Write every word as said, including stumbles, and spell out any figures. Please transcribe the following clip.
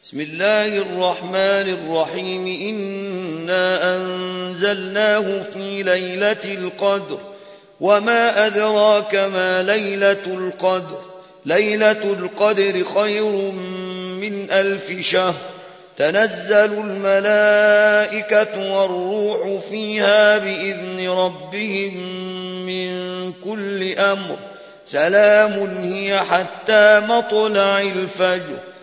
بسم الله الرحمن الرحيم إنا أنزلناه في ليلة القدر وما أدراك ما ليلة القدر ليلة القدر خير من ألف شهر تنزل الملائكة والروح فيها بإذن ربهم من كل أمر سلام هي حتى مطلع الفجر